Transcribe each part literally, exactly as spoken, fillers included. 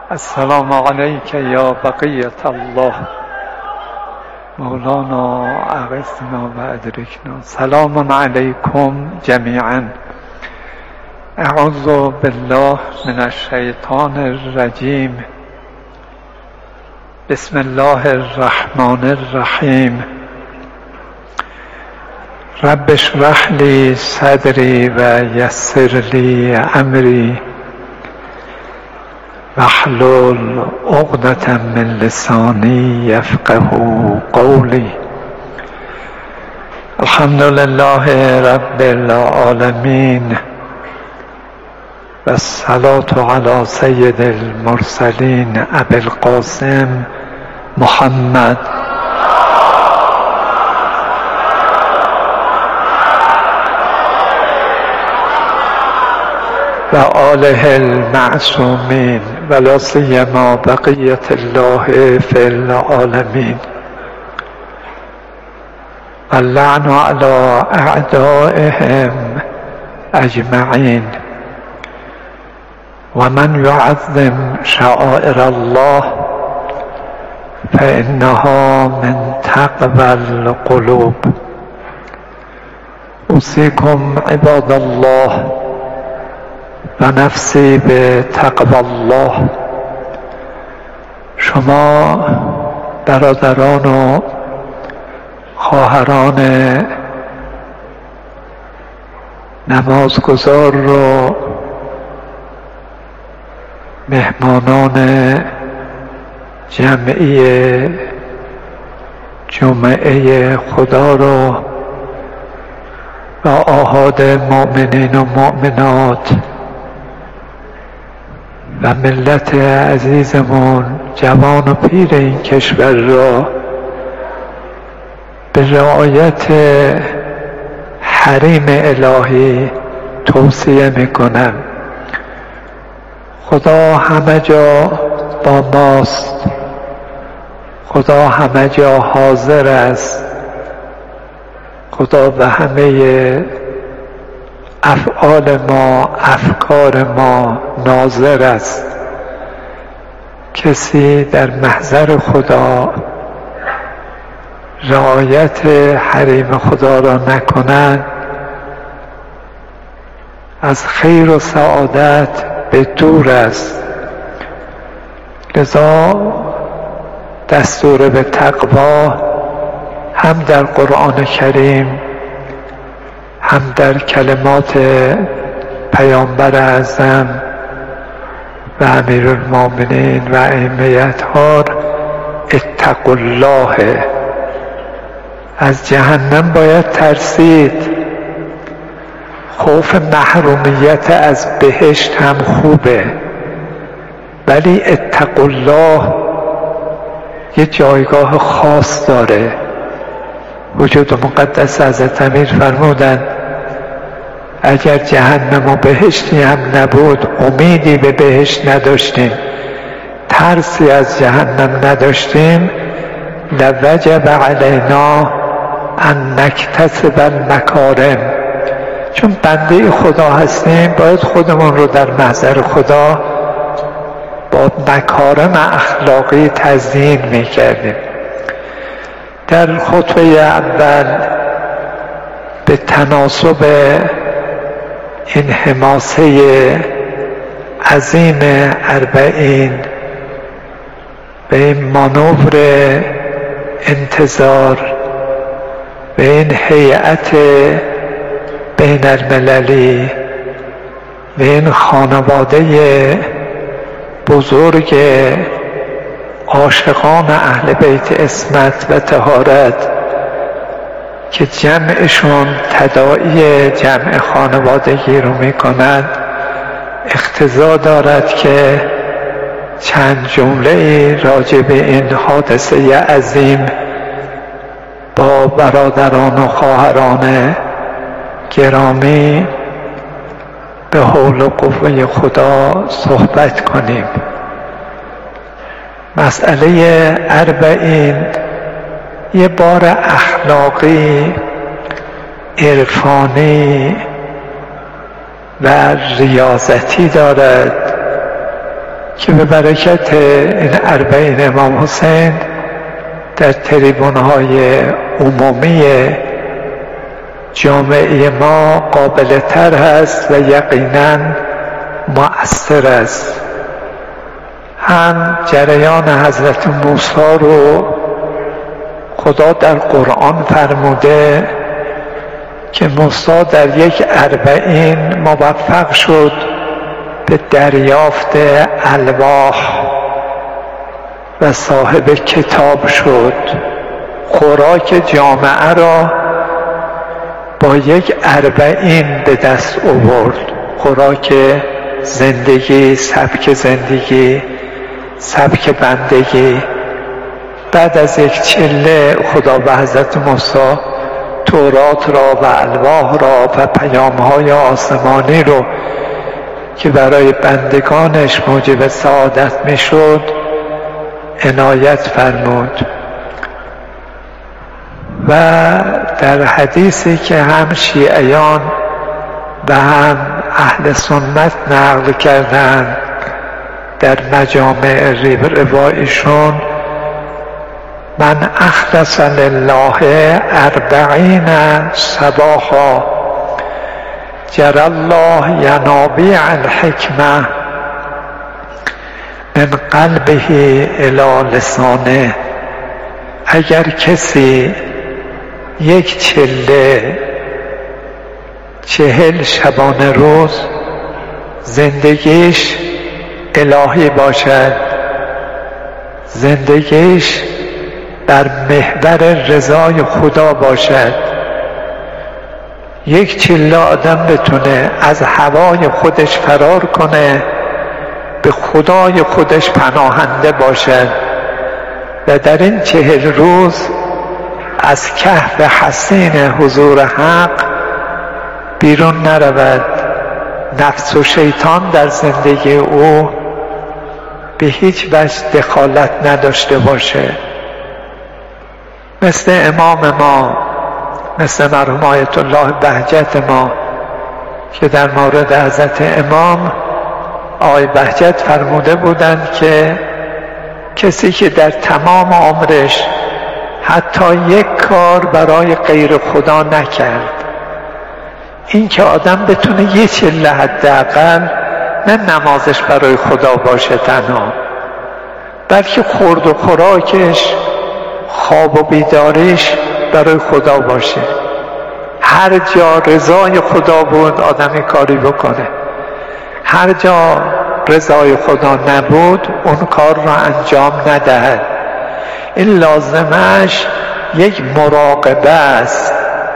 السلام عليك يا بقية الله مولانا اغثنا و ادرکنا. سلام علیکم جمیعا. اعوذ بالله من الشیطان الرجیم. بسم الله الرحمن الرحیم. رب اشرح لی صدری و یسر لی امری واحلل عقدة من لسانی یفقهوا قولی. الحمد لله رب العالمین و الصلاة علی سید المرسلین ابی القاسم محمد و آله المعصومین و لا سیما بقیة الله فی العالمین. اللعن علی اعدائهم اجمعین. و من یعظم شعائر الله فانها من تقوی القلوب. اوصیکم عباد الله و نفسی به تقوی الله. شما برادران و خواهران نمازگزار رو، مهمانان جمعی جمعه خدا رو و آحاد مؤمنین و مؤمنات و ملت عزیزمون جوان و پیر این کشور را به رعایت حریم الهی توصیه میکنم. خدا همه جا با ماست. خدا همه جا حاضر است. خدا به همه افعال ما، افکار ما ناظر است. کسی در محضر خدا رعایت حریم خدا را نکنند از خیر و سعادت به دور است. لذا دستور به تقوا هم در قرآن کریم هم در کلمات پیامبر اعظم و امیرالمومنین و ائمه اطهار اتقوا الله. از جهنم باید ترسید. خوف محرومیت از بهشت هم خوبه، ولی اتقوا الله یه جایگاه خاص داره. وجود مقدس حضرت امیر فرمودند اگر جهنم و بهشتی هم نبود، امیدی به بهشت نداشتیم، ترسی از جهنم نداشتیم، لوجب علینا ان نکتسب المکارم. چون بنده خدا هستیم باید خودمون رو در محضر خدا با مکارم اخلاقی تزیین میکردیم. در خطبه اول به تناسب این حماسه عظیم اربعین، به این مانور انتظار، به این هیئت بین المللی، به این خانواده بزرگ عاشقان اهل بیت عصمت و طهارت که جمعشون تداعی جمع خانوادگی رو میکنند، اقتضا دارد که چند جمله راجع به این حادثه عظیم با برادران و خواهران گرامی به حول و قوه خدا صحبت کنیم. مسئله اربعین یه بار اخلاقی، عرفانی و ریاضتی دارد که به برکت این اربعین امام حسین در تریبون‌های عمومی جامعه ما قابل تر هست و یقیناً مؤثر است. هم جریان حضرت موسی رو خدا در قرآن فرموده که موسی در یک اربعین موفق شد به دریافت الواح و صاحب کتاب شد. خوراک جامعه را با یک اربعین به دست آورد، خوراک زندگی، سبک زندگی، سبک بندگی. بعد از یک چله خدا به حضرت موسی تورات را و الواح را و پیام‌های آسمانی رو که برای بندگانش موجب سعادت میشد عنایت فرمود. و در حدیثی که هم شیعیان و هم اهل سنت نقل کردند در مجامع روایشون، من اخلص لله اربعین صباحا جری الله ینابیع الحکمه من قلبه الی لسانه. اگر کسی یک چله چهل شبانه روز زندگیش الهی باشد، زندگیش بر محور رضای خدا باشد، یک چله آدم بتونه از هوای خودش فرار کنه، به خدای خودش پناهنده باشد و در این چهل روز از کهف حصین حضور حق بیرون نرود، نفس و شیطان در زندگی او به هیچ وجه دخالت نداشته باشه. مثل امام ما، مثل مرحوم آیت الله بهجت ما که در مورد حضرت امام آقای بهجت فرموده بودند که کسی که در تمام عمرش حتی یک کار برای غیر خدا نکرد، این که آدم بتونه یه چله حداقل نه نمازش برای خدا باشه تنها، بلکه خورد و خوراکش، خواب و بیداریش برای خدا باشه. هر جا رضای خدا بود آدمی کاری بکنه، هر جا رضای خدا نبود اون کار را انجام ندهد. این لازمش یک مراقبه است،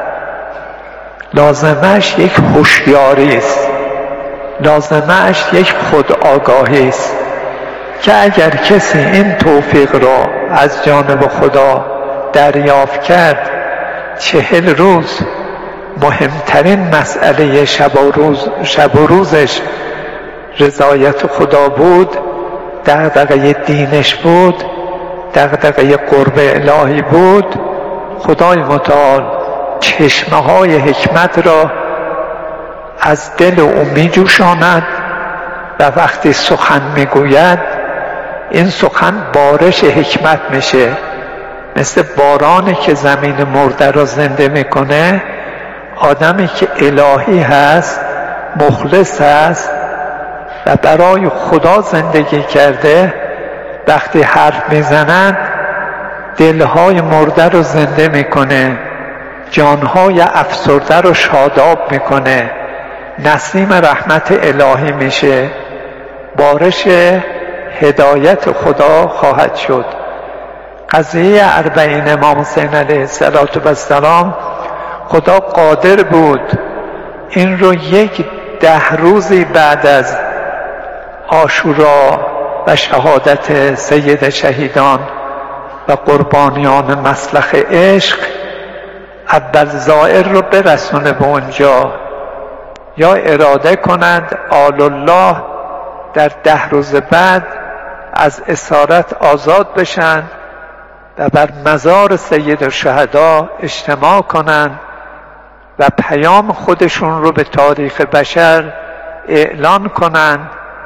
لازمش یک هوشیاری است، لازمش یک خود آگاهی است که اگر کسی این توفیق را از جانب خدا دریافت کرد، چهل روز مهمترین مسئله شب و روز شب و روزش رضایت خدا بود، دغدغه دینش بود، دغدغه قرب الهی بود، خدای متعال چشمه های حکمت را از دل او می جوشاند و وقتی سخن می گوید این سخن بارش حکمت میشه، مثل بارانی که زمین مرده را زنده میکنه. آدمی که الهی هست، مخلص هست و برای خدا زندگی کرده، وقتی حرف میزند دلهای مرده رو زنده میکنه، جانهای افسرده رو شاداب میکنه، نسیم رحمت الهی میشه، بارش هدایت خدا خواهد شد. قضیه اربعین امام حسین علیه السلام خدا قادر بود این رو یک ده روزی بعد از عاشورا و شهادت سید شهیدان و قربانیان مسلخ عشق اول زائر رو برسونه به اونجا، یا اراده کند آل الله در ده روز بعد از اسارت آزاد بشن و بر مزار سید الشهدا اجتماع کنند و پیام خودشون رو به تاریخ بشر اعلان کنند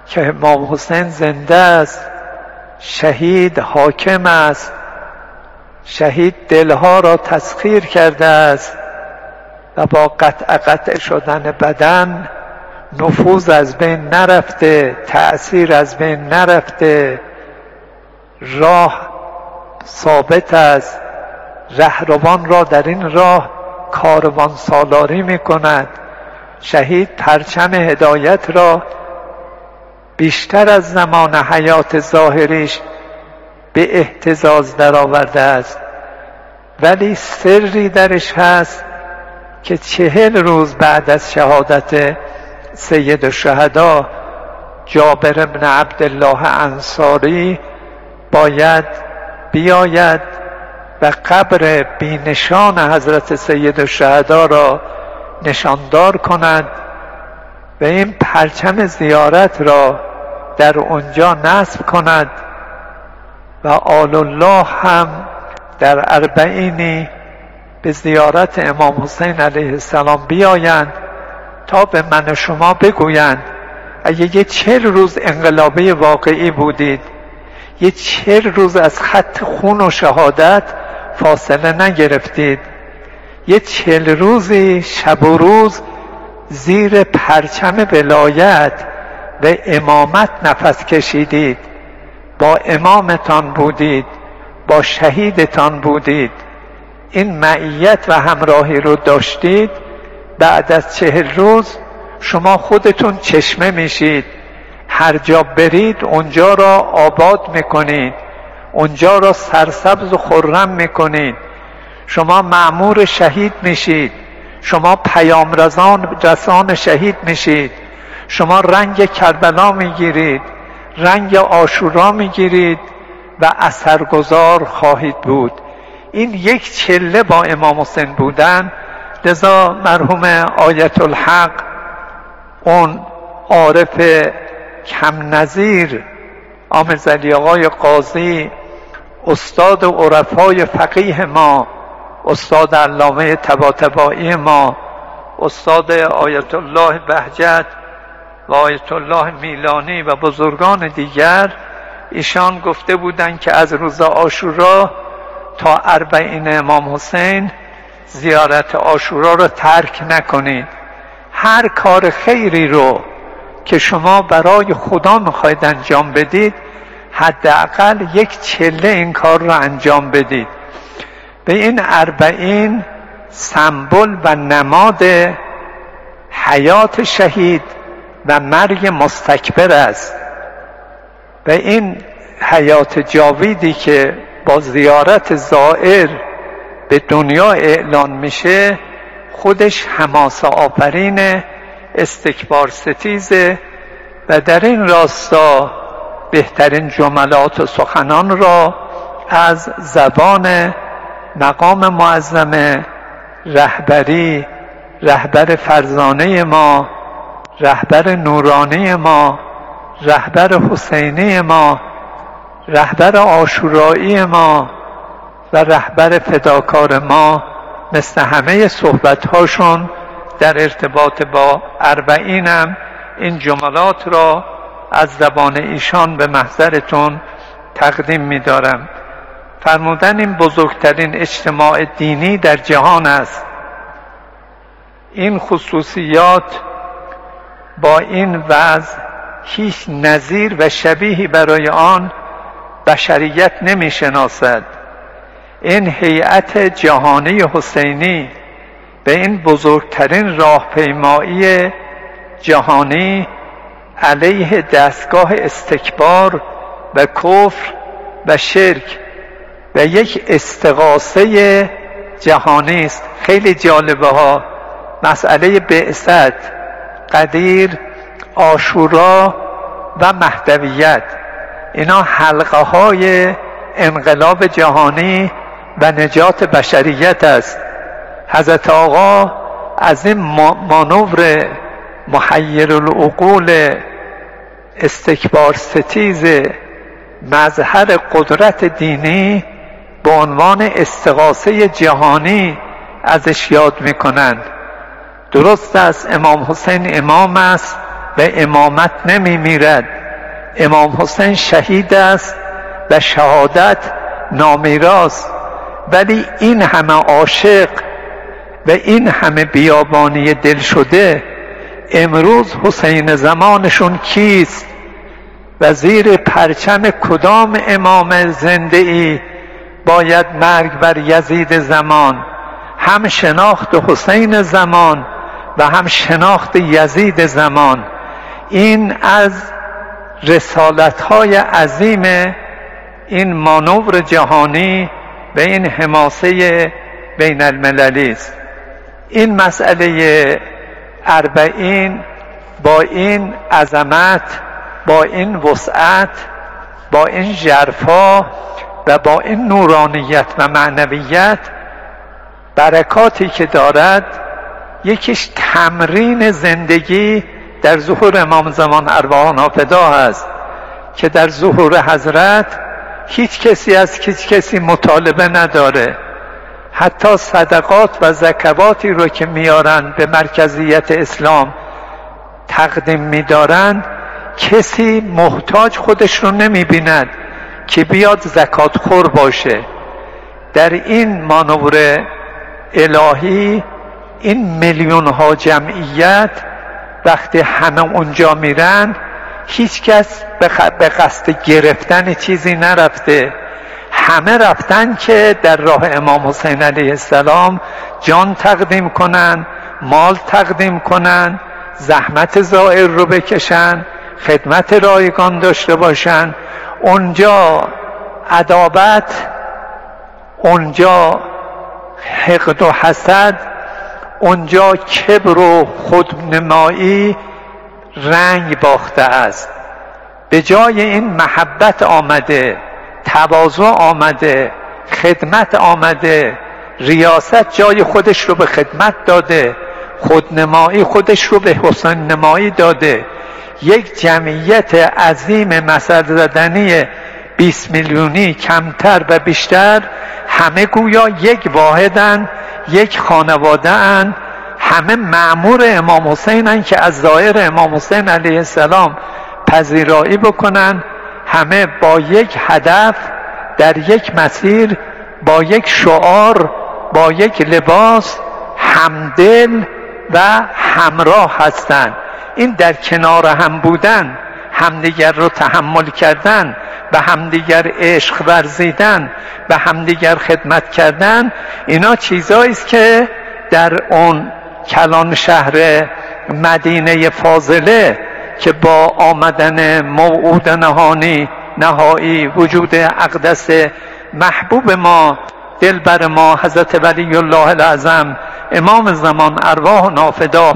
که امام حسین زنده است، شهید حاکم است، شهید دلها را تسخیر کرده است و با قطع قطع شدن بدن نفوذ از بین نرفته، تأثیر از بین نرفته، راه ثابت است، رهروان را در این راه کاروان سالاری می کند. شهید پرچم هدایت را بیشتر از زمان حیات ظاهریش به اهتزاز درآورده است، ولی سری درش هست که چهل روز بعد از شهادت سید الشهدا جابر بن عبدالله انصاری باید بیاید و قبر بینشان حضرت سید الشهدا را نشاندار کند و این پرچم زیارت را در اونجا نصب کند و آل الله هم در اربعینی به زیارت امام حسین علیه السلام بیایند تا به من و شما بگویند اگه یه چهل روز انقلابی واقعی بودید، یه چهل روز از خط خون و شهادت فاصله نگرفتید، یه چهل روزی شب و روز زیر پرچم ولایت و امامت نفس کشیدید، با امامتان بودید، با شهیدتان بودید، این معیت و همراهی رو داشتید، بعد از چهل روز شما خودتون چشمه میشید، هر جا برید اونجا را آباد میکنید، اونجا را سرسبز و خرم میکنید، شما مأمور شهید میشید، شما پیام رسان رسان شهید میشید، شما رنگ کربلا میگیرید، رنگ عاشورا میگیرید و اثرگذار خواهید بود. این یک چله با امام حسین بودن. لذا مرحوم آیت الحق، اون عارف کم نظیر، آمرز علی آقای قاضی، استاد عرفای فقیه ما، استاد علامه طباطبایی ما، استاد آیت الله بهجت و آیت الله میلانی و بزرگان دیگر، ایشان گفته بودند که از روز عاشورا تا اربعین امام حسین زیارت عاشورا رو ترک نکنید. هر کار خیری رو که شما برای خدا میخواید انجام بدید، حداقل یک چله این کار رو انجام بدید. به این اربعین سمبل و نماد حیات شهید و مرگ مستکبر است و این حیات جاویدی که با زیارت زائر به دنیا اعلان میشه، خودش حماسه آفرین، استکبار ستیزه و در این راستا بهترین جملات و سخنان را از زبان مقام معظم رهبری، رهبر فرزانه ما، رهبر نورانی ما، رهبر حسینی ما، رهبر عاشورایی ما و رهبر فداکار ما، مثل همه صحبت‌هاشون در ارتباط با اربعینم این جملات را از زبان ایشان به محضرتون تقدیم می‌دارم. فرمودن این بزرگترین اجتماع دینی در جهان است. این خصوصیات با این وضع هیچ نظیر و شبیهی برای آن بشریت نمی‌شناسد. این هیئت جهانی حسینی به این بزرگترین راهپیمایی جهانی علیه دستگاه استکبار و کفر و شرک و یک استغاثه جهانی است. خیلی جالبه ها، مسئله بعثت، قدیر، عاشورا و مهدویت، اینا حلقه های انقلاب جهانی و نجات بشریت است. حضرت آقا از این مانور محیر العقول استکبار ستیز مظهر قدرت دینی به عنوان استغاثه جهانی ازش یاد میکنند. درست است امام حسین امام است، و امامت نمی میرد. امام حسین شهید است و شهادت نامیراست، ولی این همه عاشق و این همه بیابانی دل شده امروز حسین زمانشون کیست و زیر پرچم کدام امام زنده ای باید مرگ بر یزید زمان؟ هم شناخت حسین زمان و هم شناخت یزید زمان. این از رسالت‌های عظیم این مانور جهانی و این حماسه بین المللی است. این مسئله اربعین با این عظمت، با این وسعت، با این ژرفا و با این نورانیت و معنویت، برکاتی که دارد، یکیش تمرین زندگی در ظهور امام زمان ارواح نافدا هست که در ظهور حضرت هیچ کسی از هیچ کسی مطالبه نداره. حتی صدقات و زکواتی رو که میارن به مرکزیت اسلام تقدیم میدارن، کسی محتاج خودش رو نمیبیند که بیاد زکات خور باشه. در این مانور الهی این میلیون ها جمعیت وقتی همه اونجا میرن، هیچ کس به قصد گرفتن چیزی نرفته، همه رفتن که در راه امام حسین علیه السلام جان تقدیم کنن، مال تقدیم کنن، زحمت زائر رو بکشن، خدمت رایگان داشته باشن. اونجا عداوت، اونجا حقد و حسد، اونجا کبر و خودنمایی رنگ باخته است. به جای این محبت آمده، تواضع آمده، خدمت آمده، ریاست جای خودش رو به خدمت داده، خودنمایی خودش رو به حسن نمایی داده. یک جمعیت عظیم مثل زدنی بیست میلیونی کمتر و بیشتر، همه گویا یک واحدن، یک خانواده ان، همه مأمور امام حسینن که از ظاهر امام حسین علیه السلام پذیرایی بکنن، همه با یک هدف، در یک مسیر، با یک شعار، با یک لباس، همدل و همراه هستند. این در کنار هم بودن، همدیگر رو تحمل کردن، به همدیگر عشق ورزیدن، به همدیگر خدمت کردن، اینا چیزایی است که در اون کلان شهر مدینه فاضله که با آمدن موعود نهانی نهایی وجود اقدس محبوب ما، دلبر ما، حضرت ولی الله الاعظم امام زمان ارواح نافدا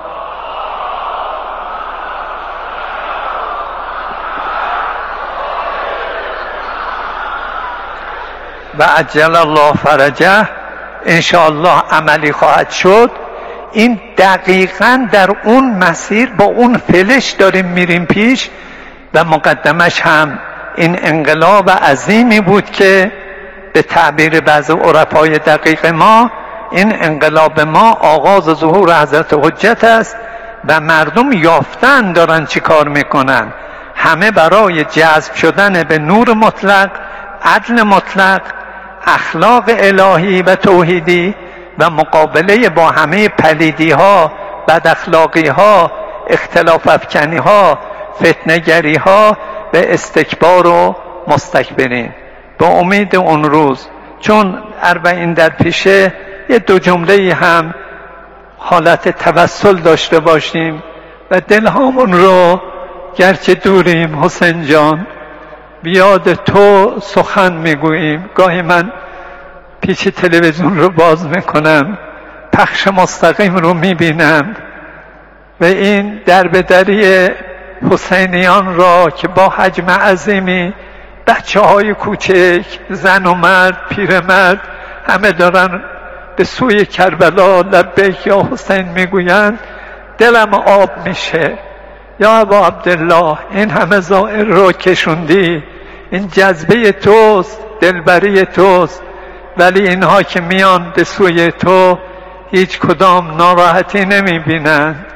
و عجل الله فرجه انشاءالله عملی خواهد شد. این دقیقاً در اون مسیر با اون فلش داریم میریم پیش و مقدمش هم این انقلاب عظیمی بود که به تعبیر بعض عرفای دقیق ما، این انقلاب ما آغاز ظهور حضرت حجت است و مردم یافتن دارن چی کار میکنن. همه برای جذب شدن به نور مطلق، عدل مطلق، اخلاق الهی و توحیدی و مقابله با همه پلیدی ها، بد اخلاقی ها، اختلاف افکنی ها، فتنه‌گری ها و استکبار و مستکبرین. با امید اون روز، چون اربعین در پیشه، یه دو جمله هم حالت توسل داشته باشیم و دلهامون رو گرچه دوریم حسین جان بیاد تو سخن میگوییم. گاهی من پیچ تلویزیون رو باز میکنم، پخش مستقیم رو میبینم و این دربدری حسینیان را که با حجم عظیمی بچه های کوچک، زن و مرد، پیرمرد، همه دارن به سوی کربلا لبیک یا حسین میگویند، دلم آب میشه. یا ابا عبدالله، این همه زائر رو کشوندی، این جذبه توست، دلبری توست، ولی اینها که میان به سوی تو هیچ کدام ناراحتی نمیبینند.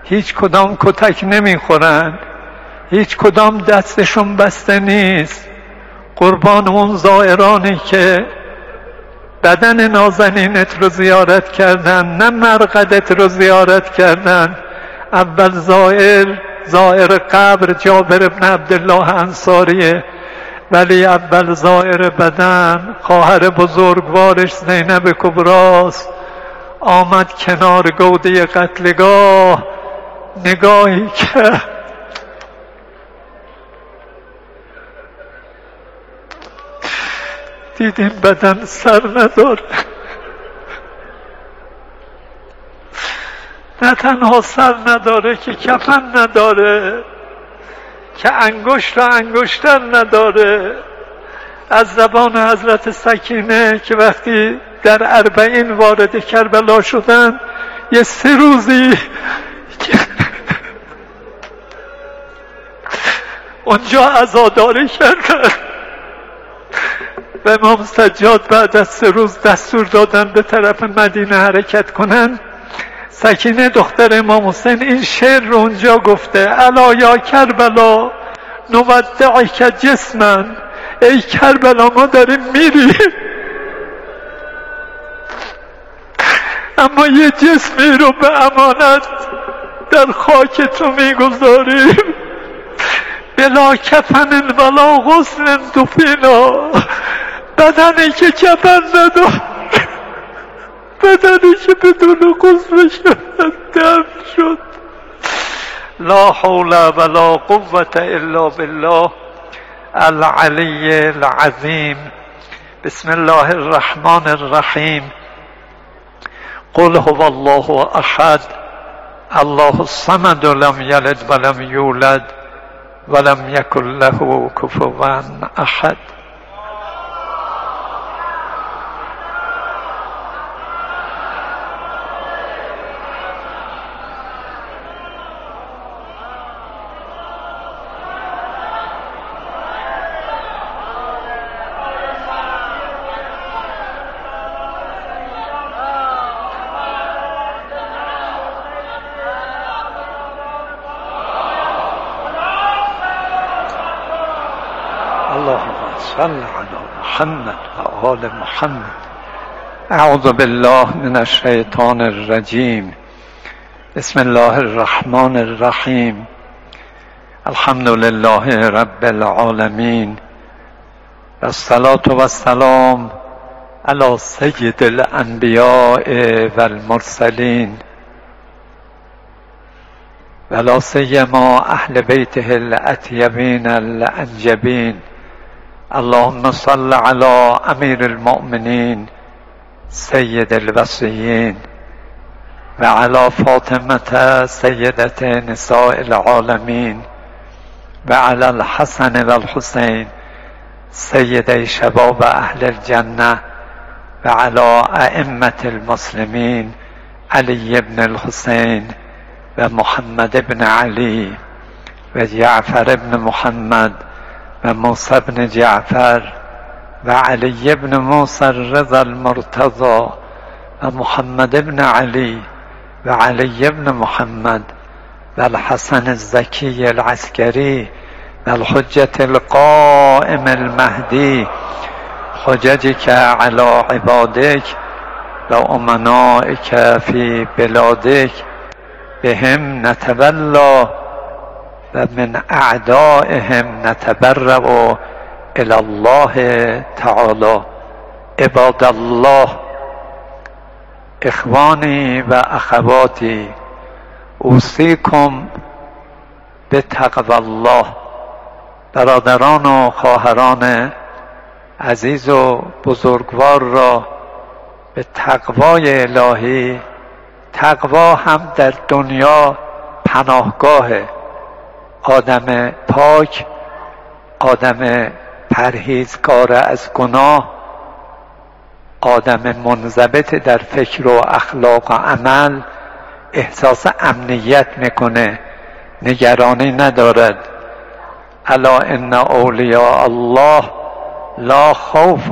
هیچ کدام کتک نمیخورن، هیچ کدام دستشون بسته نیست. قربان اون زائرانی که بدن نازنینت رو زیارت کردن، نه مرقدت رو زیارت کردن. اول زائر زائر قبر جابر بن عبدالله انصاریه، ولی اول زائر بدن خواهر بزرگوارش زینب کبراست. آمد کنار گوده قتلگاه، نگاهی که دیدیم بدن سر نداره، نه تنها سر نداره که کفن نداره، که انگشت و انگشتر نداره. از زبان حضرت سکینه که وقتی در اربعین وارد کربلا شدن، یه سه روزی اونجا عزاداری کردن و امام سجاد بعد از سه روز دستور دادن به طرف مدینه حرکت کنن. سکینه دختر امام حسین این شعر رو اونجا گفته: الا یا کربلا نودعک جسما، ای کربلا ما داریم میریم اما یه جسمی رو به امانت در خاک تو میگذاریم، بلا کفن ولا غسل دفینا، بدنی که کفن نداره، بدنی که بدون غسل دفن شد. لا حول ولا قوة الا بالله العلی العظیم. بسم الله الرحمن الرحیم. قل هو الله احد الله الصمد لم یلد ولم یولد ولم یکن له کفوا احد. اللهم صل على محمد و آل محمد. اعوذ بالله من الشیطان الرجیم. بسم الله الرحمن الرحیم. الحمد لله رب العالمین و الصلاة و السلام علی سید الانبیاء و المرسلین و لا سیما اهل بیته الاطیبین الانجبین. اللهم صل على امیر المؤمنین سید الوصیین و علی فاطمة سیدت نساء العالمین و علی الحسن و الحسین سیدی شباب اهل الجنه و علی ائمة المسلمین علی بن الحسین و محمد بن علی و جعفر بن محمد و موسی بن جعفر و علی بن موسی الرضا المرتضى و محمد بن علی و علی بن محمد و الحسن الزکی العسکری و الحجة القائم المهدی حججك على عبادك و امنائك في بلادك بهم نتولى و من اعدائهم نتبرأ الى الله تعالی. عباد الله، اخوانی و اخواتی، اوصیکم به تقوی الله. برادران و خواهران عزیز و بزرگوار را به تقوای الهی. تقوا هم در دنیا پناهگاه آدم پاک، آدم پرهیزکار از گناه، آدم منضبط در فکر و اخلاق و عمل احساس امنیت میکنه، نگرانی ندارد. الا ان اولیاء الله لا خوف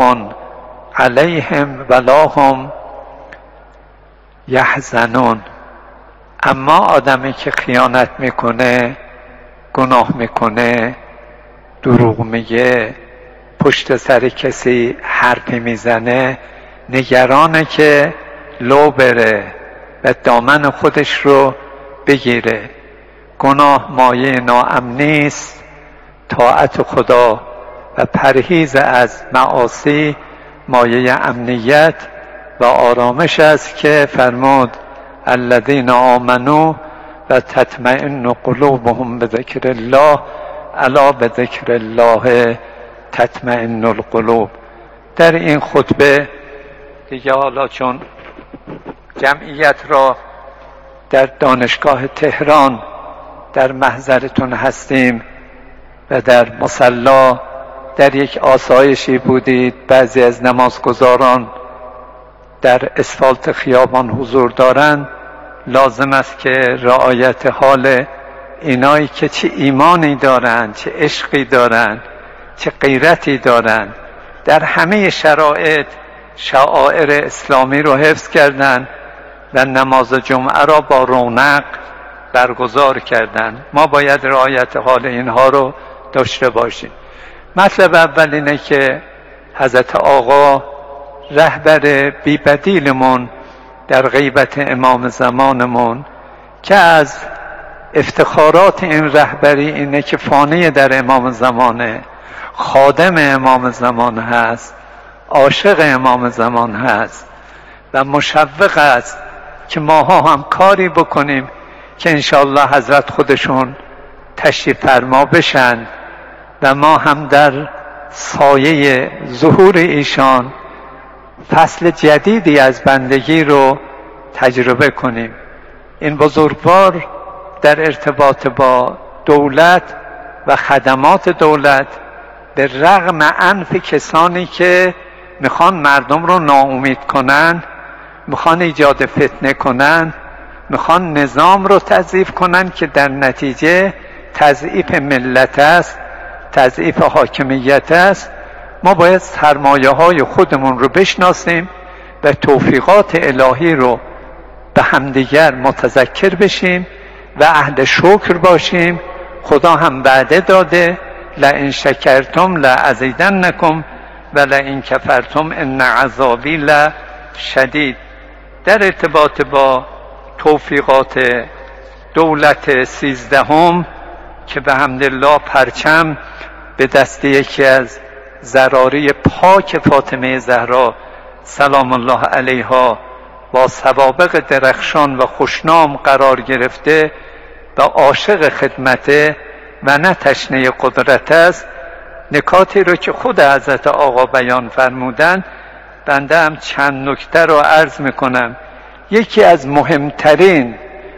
علیهم ولا هم یحزنون. اما آدمی که خیانت میکنه، گناه میکنه، دروغ میگه، پشت سر کسی حرفی میزنه، نگرانه که لو بره و دامن خودش رو بگیره. گناه مایه ناامنی است، طاعت خدا و پرهیز از معاصی مایه امنیت و آرامش است که فرمود الذین آمنوا و تطمئن قلوبهم بذکر الله الا بذکر الله تطمئن القلوب. در این خطبه دیگه حالا چون جمعیت را در دانشگاه تهران در محضرتون هستیم و در مصلا در یک آسایشی بودید، بعضی از نمازگزاران در اسفالت خیابان حضور دارند، لازم است که رعایت حال اینایی که چه ایمانی دارند، چه عشقی دارند، چه غیرتی دارند، در همه شرایط شعائر اسلامی رو حفظ کردند و نماز جمعه را با رونق برگزار کردند. ما باید رعایت حال اینها رو داشته باشیم. مطلب اول اینه که حضرت آقا رهبر بی‌بدیلمون در غیبت امام زمانمون که از افتخارات این رهبری اینه که فانی در امام زمانه، خادم امام زمان هست، عاشق امام زمان هست و مشوق است که ماها هم کاری بکنیم که انشاءالله حضرت خودشون تشریف فرما بشن و ما هم در سایه ظهور ایشان فصل جدیدی از بندگی رو تجربه کنیم. این بزرگوار در ارتباط با دولت و خدمات دولت به رغم عنف کسانی که میخوان مردم رو ناامید کنن، میخوان ایجاد فتنه کنن، میخوان نظام رو تضعیف کنن که در نتیجه تضعیف ملت است، تضعیف حاکمیت است، ما باید سرمایه های خودمون رو بشناسیم و توفیقات الهی رو به همدیگر متذکر بشیم و اهل شکر باشیم. خدا هم وعده داده لئن شکرتم لأزیدنکم و لئن کفرتم ان عذابی لشدید. در ارتباط با توفیقات دولت سیزدهم که به حمدالله پرچم به دست یکی از زراری پاک فاطمه زهرا سلام الله علیها با سوابق درخشان و خوشنام قرار گرفته و عاشق خدمته و نه تشنه قدرت است، نکاتی رو که خود حضرت آقا بیان فرمودن بنده هم چند نکته رو عرض میکنم. یکی از مهمترین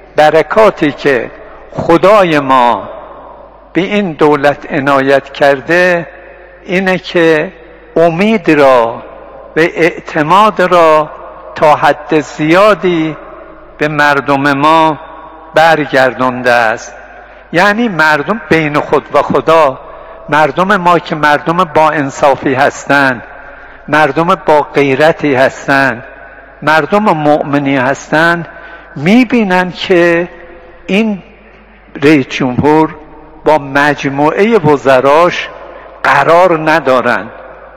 برکاتی که خدای ما به این دولت عنایت کرده اینه که امید را و اعتماد را تا حد زیادی به مردم ما برگردانده است. یعنی مردم بین خود و خدا، مردم ما که مردم با انصافی هستند، مردم با غیرتی هستند، مردم مؤمنی هستند، میبینند که این رئیس جمهور با مجموعه وزراش قرار ندارن،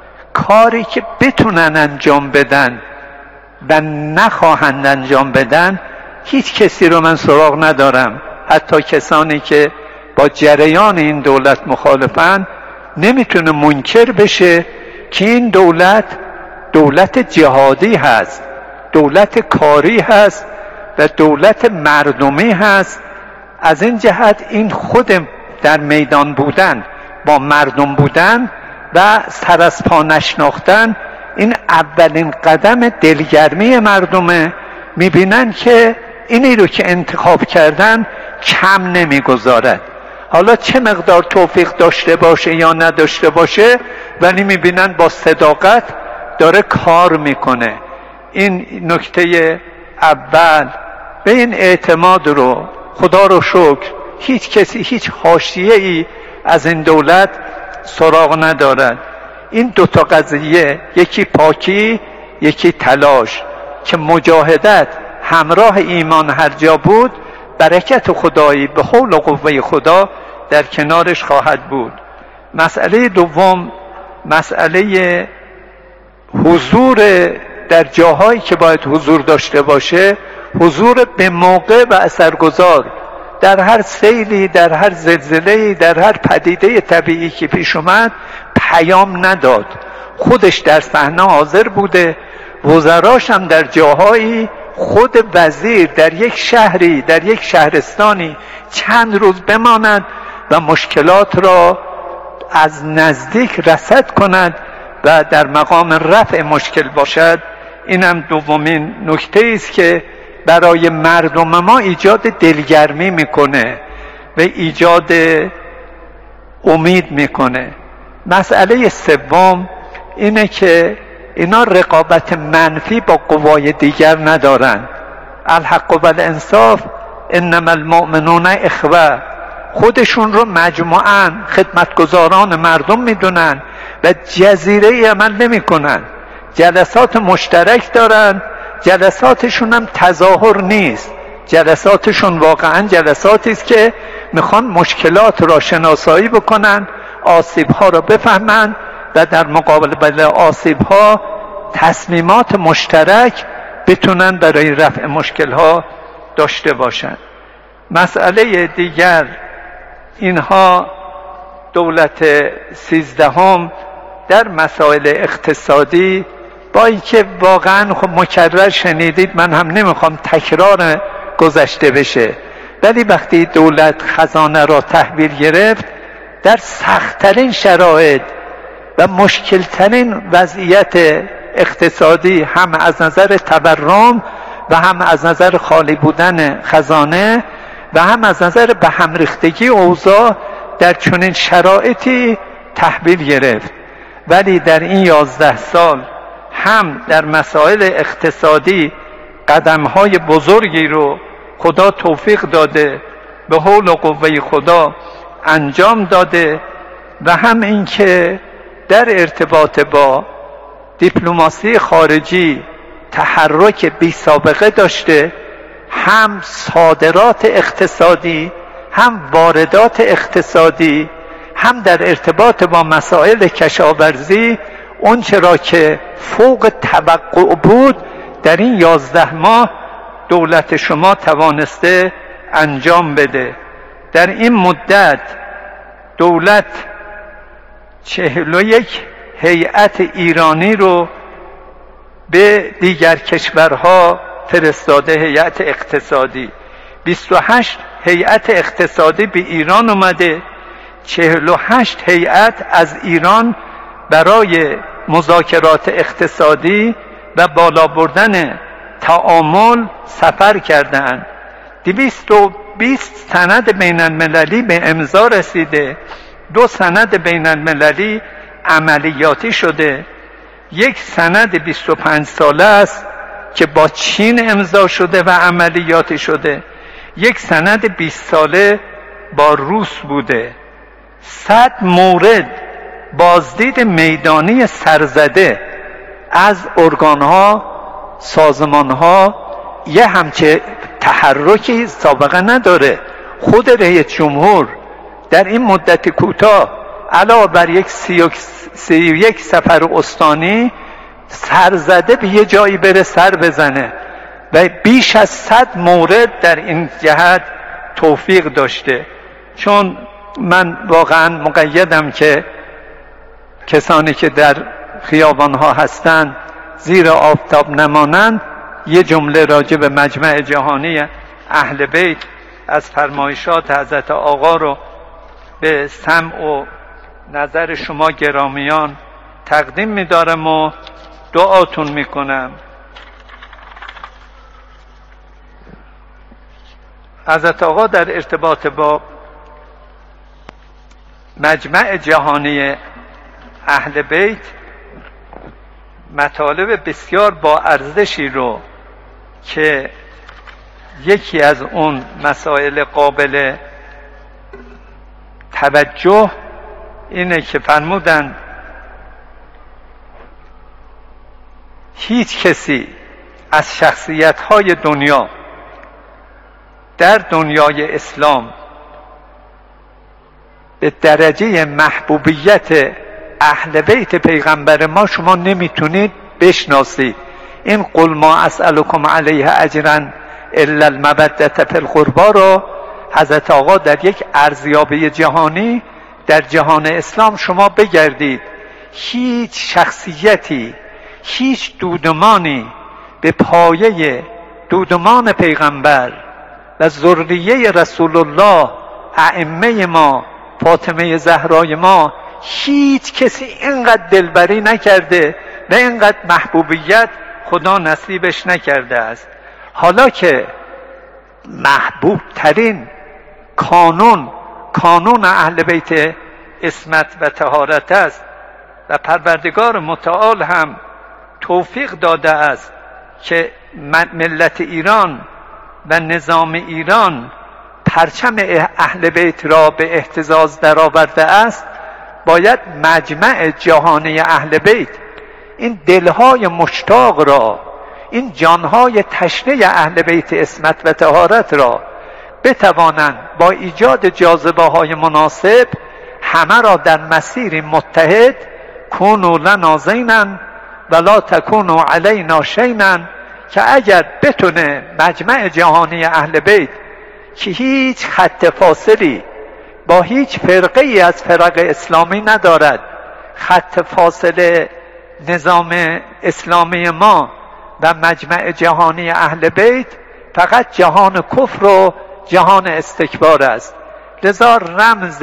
کاری که بتونن انجام بدن و نخواهند انجام بدن. هیچ کسی رو من سراغ ندارم، حتی کسانی که با جریان این دولت مخالفن نمیتونه منکر بشه که این دولت دولت جهادی هست، دولت کاری هست و دولت مردمی هست. از این جهت این خود در میدان بودن، با مردم بودن و سر از پا نشناختن، این اولین قدم دلگرمی مردمه. میبینن که اینی رو که انتخاب کردن کم نمیگذارد، حالا چه مقدار توفیق داشته باشه یا نداشته باشه، ولی میبینن با صداقت داره کار میکنه. این نکته اول. به این اعتماد رو خدا رو شکر هیچ کسی، هیچ حاشیه‌ای از این دولت سراغ ندارد. این دوتا قضیه، یکی پاکی یکی تلاش، که مجاهدت همراه ایمان هر جا بود برکت خدایی به حول و قوه خدا در کنارش خواهد بود. مسئله دوم مسئله حضور در جاهایی که باید حضور داشته باشه، حضور به موقع و اثرگذار در هر سیلی، در هر زلزله‌ای، در هر پدیده طبیعی که پیش اومد پیام نداد، خودش در صحنه حاضر بوده، وزراش هم در جاهایی، خود وزیر در یک شهری، در یک شهرستانی چند روز بماند و مشکلات را از نزدیک رصد کند و در مقام رفع مشکل باشد. اینم دومین نکته است که برای مردم ما ایجاد دلگرمی میکنه و ایجاد امید میکنه. مسئله سوم اینه که اینا رقابت منفی با قوای دیگر ندارن. الحق و الانصاف انما المؤمنون اخوه، خودشون رو مجموعاً خدمتگزاران مردم میدونن و جزیره عمل نمی کنن. جلسات مشترک دارن، جلساتشون هم تظاهر نیست، جلساتشون واقعاً جلساتی است که میخوان مشکلات را شناسایی بکنن، آسیب‌ها را بفهمن و در مقابل آسیب‌ها تصمیمات مشترک بتونن برای رفع مشکل‌ها داشته باشن. مسئله دیگر اینها دولت سیزدهم در مسائل اقتصادی با اینکه واقعا خب مکرر شنیدید، من هم نمیخوام تکرار گذشته بشه، ولی وقتی دولت خزانه را تحویل گرفت در سخت‌ترین شرایط و مشکلترین وضعیت اقتصادی، هم از نظر تورم و هم از نظر خالی بودن خزانه و هم از نظر به هم ریختگی اوضاع، در چنین شرایطی تحویل گرفت. ولی در این یازده سال هم در مسائل اقتصادی قدم‌های بزرگی رو خدا توفیق داده، به حول و قوه خدا انجام داده و هم این که در ارتباط با دیپلماسی خارجی تحرک بی سابقه داشته، هم صادرات اقتصادی، هم واردات اقتصادی، هم در ارتباط با مسائل کشاورزی اون چرا که فوق توقع بود در این یازده ماه دولت شما توانسته انجام بده. در این مدت دولت چهل و یک هیئت ایرانی رو به دیگر کشورها فرستاده، هیئت اقتصادی. بیست و هشت هیئت اقتصادی به ایران اومده، چهل و هشت هیئت از ایران برای مذاکرات اقتصادی و بالا بردن تعامل سفر کردند. دویست و بیست سند بین المللی به امضا رسیده، دو سند بین المللی عملیاتی شده، یک سند بیست و پنج ساله است که با چین امضا شده و عملیاتی شده، یک سند بیست ساله با روس بوده. صد مورد بازدید میدانی سرزده از ارگانها، سازمانها، یه همچه تحرکی سابقه نداره. خود رئیس جمهور در این مدت کوتاه علاوه بر یک سی و یک سفر استانی سرزده به یه جایی بره سر بزنه و بیش از صد مورد در این جهت توفیق داشته. چون من واقعا مقیدم که کسانی که در خیابانها هستند زیر آفتاب نمانند، یه جمله راجع به مجمع جهانی اهل بیت از فرمایشات حضرت آقا رو به سمع و نظر شما گرامیان تقدیم می‌دارم و دعاتون میکنم. حضرت آقا در ارتباط با مجمع جهانی اهل بیت مطالب بسیار با ارزشی رو که یکی از اون مسائل قابل توجه اینه که فرمودن هیچ کسی از شخصیت‌های دنیا در دنیای اسلام به درجه محبوبیت اهل بیت پیغمبر ما شما نمیتونید بشناسید. این قل ما اسألکم علیه اجرا الا المودة فی القربا رو حضرت آقا در یک ارزیابی جهانی در جهان اسلام شما بگردید، هیچ شخصیتی، هیچ دودمانی به پایه دودمان پیغمبر و ذریه رسول الله، ائمه ما، فاطمه زهرای ما، هیچ کسی اینقدر دلبری نکرده و اینقدر محبوبیت خدا نصیبش نکرده است. حالا که محبوب ترین کانون کانون اهل بیت عصمت و طهارت است و پروردگار متعال هم توفیق داده است که ملت ایران و نظام ایران پرچم اهل بیت را به اهتزاز درآورده است، باید مجمع جهانی اهل بیت این دلهای مشتاق را، این جانهای تشنه اهل بیت عصمت و طهارت را بتوانند با ایجاد جاذبه های مناسب همه را در مسیر متحد کونوا لنا زینا ولا تکونوا علینا شینا، که اگر بتونه مجمع جهانی اهل بیت که هیچ خط فاصلی با هیچ فرقه ای از فرق اسلامی ندارد، خط فاصله نظام اسلامی ما و مجمع جهانی اهل بیت فقط جهان کفر و جهان استکبار است. لذا رمز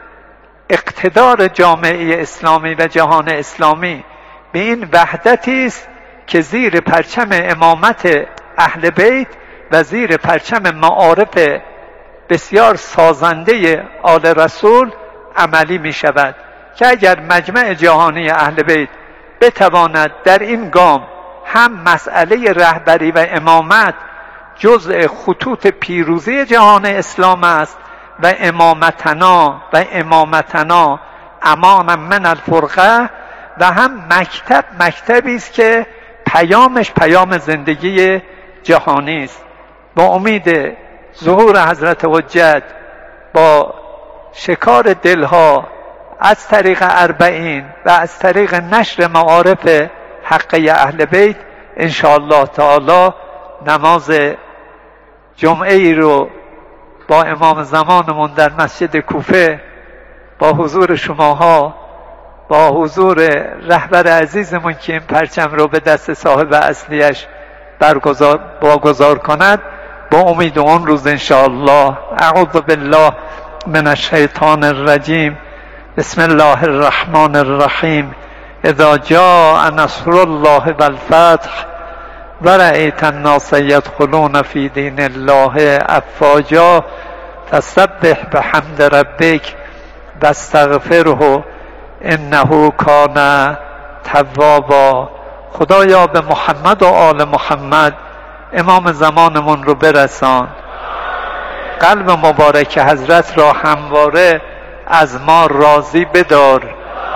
اقتدار جامعه اسلامی و جهان اسلامی به این وحدتی است که زیر پرچم امامت اهل بیت و زیر پرچم معارف بسیار سازنده آل رسول عملی می شود، که اگر مجمع جهانی اهل بیت بتواند در این گام هم مسئله رهبری و امامت جزء خطوط پیروزی جهان اسلام است و امامتنا و امامتنا امان من الفرقه، و هم مکتب مکتبی است که پیامش پیام زندگی جهانی است. با امید ظهور حضرت حجت با شکار دلها از طریق اربعین و از طریق نشر معارف حقه اهل بیت انشاءالله تعالی نماز جمعه ای رو با امام زمانمون در مسجد کوفه با حضور شماها، با حضور رهبر عزیزمون که این پرچم رو به دست صاحب اصلیش برگزار واگذار کند، با امید اون روز انشاءالله. اعوذ بالله من الشیطان الرجیم. بسم الله الرحمن الرحیم. اذا جاء نصر الله والفتح ورأیت الناس يدخلون في دین الله افواجا فسبح بحمد ربک واستغفره انه کان توابا. خدایا به محمد و آل محمد امام زمانمون رو برسان، قلب مبارک حضرت را همواره از ما راضی بدار،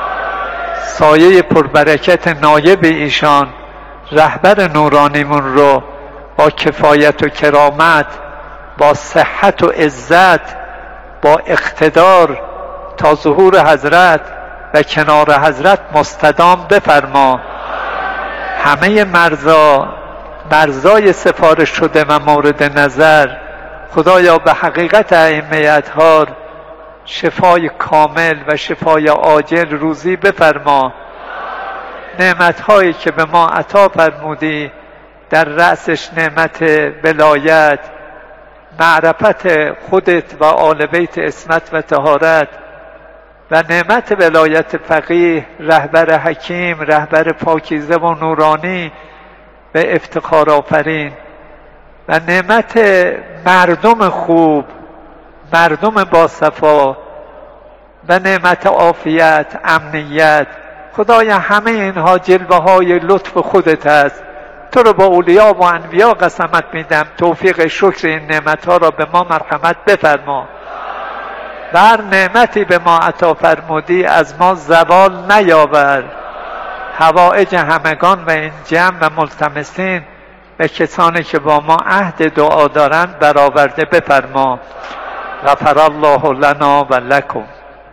سایه پربرکت نایب ایشان رهبر نورانیمون رو با کفایت و کرامت، با صحت و عزت، با اقتدار تا ظهور حضرت و کنار حضرت مستدام بفرما. همه مرزا مرزای سفارش شده و مورد نظر خدایا به حقیقت ائمه اطهار شفای کامل و شفای عاجل روزی بفرما. نعمت‌هایی که به ما عطا فرمودی در رأسش نعمت ولایت، معرفت خودت و آل بیت عصمت و طهارت و نعمت ولایت فقیه، رهبر حکیم، رهبر پاکیزه و نورانی و افتخار آفرین، و نعمت مردم خوب، مردم باصفا و نعمت عافیت، امنیت. خدایا همه اینها جلوه های لطف خودت است. تو رو با اولیا و انبیا قسمت میدم توفیق شکر این نعمت ها را به ما مرحمت بفرما. و هر نعمتی به ما عطا فرمودی از ما زوال نیاور. حوائج همگان و این جمع و ملتمسین و کسانی که با ما عهد دعا دارند برآورده بفرما. غفر الله لنا و لکم.